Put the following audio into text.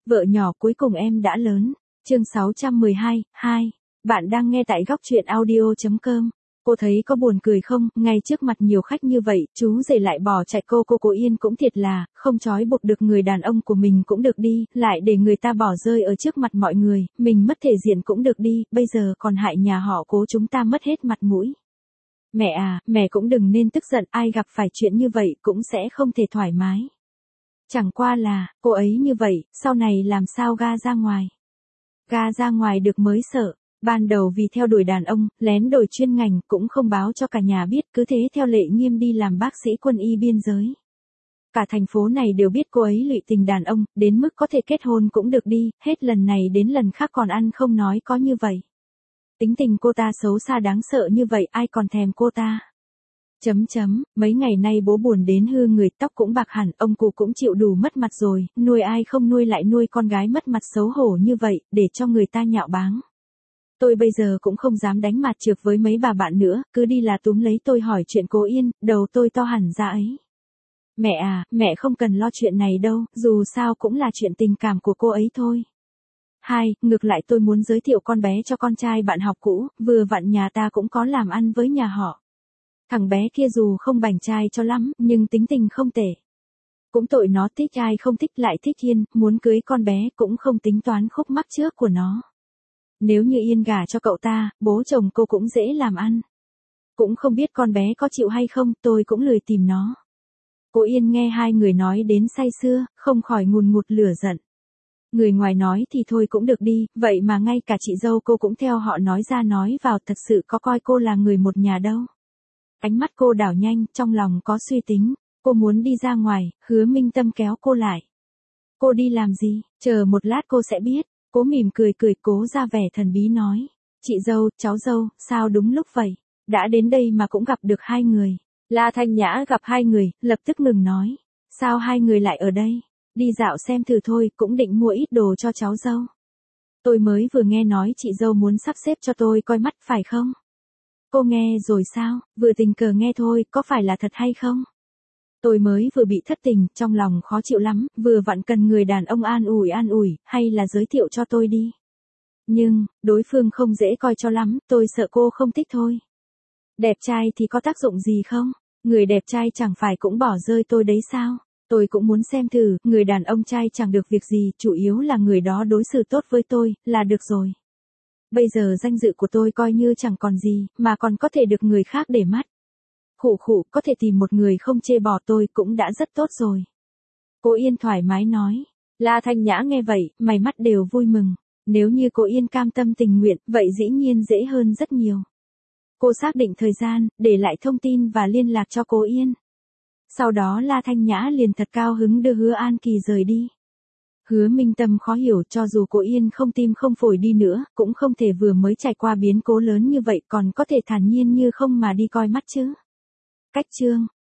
Vợ nhỏ cuối cùng em đã lớn. Chương 612, 2. Bạn đang nghe tại góc truyện audio.com. Cô thấy có buồn cười không, ngay trước mặt nhiều khách như vậy, chú rể lại bỏ chạy cô Yên cũng thiệt là, không trói buộc được người đàn ông của mình cũng được đi, lại để người ta bỏ rơi ở trước mặt mọi người, mình mất thể diện cũng được đi, bây giờ còn hại nhà họ Cố chúng ta mất hết mặt mũi. Mẹ à, mẹ cũng đừng nên tức giận, ai gặp phải chuyện như vậy cũng sẽ không thể thoải mái. Chẳng qua là, cô ấy như vậy, sau này làm sao ga ra ngoài. Ga ra ngoài được mới sợ. Ban đầu vì theo đuổi đàn ông, lén đổi chuyên ngành, cũng không báo cho cả nhà biết, cứ thế theo lệ nghiêm đi làm bác sĩ quân y biên giới. Cả thành phố này đều biết cô ấy lụy tình đàn ông, đến mức có thể kết hôn cũng được đi, hết lần này đến lần khác còn ăn không nói có như vậy. Tính tình cô ta xấu xa đáng sợ như vậy, ai còn thèm cô ta. Mấy ngày nay bố buồn đến hư người, tóc cũng bạc hẳn, ông cụ cũng chịu đủ mất mặt rồi, nuôi ai không nuôi lại nuôi con gái mất mặt xấu hổ như vậy, để cho người ta nhạo báng. Tôi bây giờ cũng không dám đánh mặt trược với mấy bà bạn nữa, cứ đi là túm lấy tôi hỏi chuyện Cố Yên, đầu tôi to hẳn ra ấy. Mẹ à, mẹ không cần lo chuyện này đâu, dù sao cũng là chuyện tình cảm của cô ấy thôi. Ngược lại tôi muốn giới thiệu con bé cho con trai bạn học cũ, vừa vặn nhà ta cũng có làm ăn với nhà họ. Thằng bé kia dù không bảnh trai cho lắm, nhưng tính tình không tệ. Cũng tội nó thích ai không thích lại thích Yên, muốn cưới con bé cũng không tính toán khúc mắc trước của nó. Nếu như Yên gả cho cậu ta, bố chồng cô cũng dễ làm ăn. Cũng không biết con bé có chịu hay không, tôi cũng lười tìm nó. Cô Yên nghe hai người nói đến say sưa, không khỏi ngùn ngụt lửa giận. Người ngoài nói thì thôi cũng được đi, vậy mà ngay cả chị dâu cô cũng theo họ nói ra nói vào, thật sự có coi cô là người một nhà đâu. Ánh mắt cô đảo nhanh, trong lòng có suy tính, cô muốn đi ra ngoài, Hứa Minh Tâm kéo cô lại. Cô đi làm gì, chờ một lát cô sẽ biết. Cố mỉm cười cố ra vẻ thần bí nói. Chị dâu, cháu dâu, sao đúng lúc vậy? Đã đến đây mà cũng gặp được hai người. La Thanh Nhã gặp hai người, lập tức ngừng nói. Sao hai người lại ở đây? Đi dạo xem thử thôi, cũng định mua ít đồ cho cháu dâu. Tôi mới vừa nghe nói chị dâu muốn sắp xếp cho tôi coi mắt phải không? Cô nghe rồi sao? Vừa tình cờ nghe thôi, có phải là thật hay không? Tôi mới vừa bị thất tình, trong lòng khó chịu lắm, vừa vặn cần người đàn ông an ủi, hay là giới thiệu cho tôi đi. Nhưng, đối phương không dễ coi cho lắm, tôi sợ cô không thích thôi. Đẹp trai thì có tác dụng gì không? Người đẹp trai chẳng phải cũng bỏ rơi tôi đấy sao? Tôi cũng muốn xem thử, người đàn ông trai chẳng được việc gì, chủ yếu là người đó đối xử tốt với tôi, là được rồi. Bây giờ danh dự của tôi coi như chẳng còn gì, mà còn có thể được người khác để mắt. Có thể tìm một người không chê bỏ tôi cũng đã rất tốt rồi. Cố Yên thoải mái nói. La Thanh Nhã nghe vậy, mày mắt đều vui mừng. Nếu như Cố Yên cam tâm tình nguyện, vậy dĩ nhiên dễ hơn rất nhiều. Cô xác định thời gian, để lại thông tin và liên lạc cho Cố Yên. Sau đó La Thanh Nhã liền thật cao hứng đưa Hứa An Kỳ rời đi. Hứa Minh Tâm khó hiểu, cho dù Cố Yên không tim không phổi đi nữa, cũng không thể vừa mới trải qua biến cố lớn như vậy còn có thể thản nhiên như không mà đi coi mắt chứ. Cách chương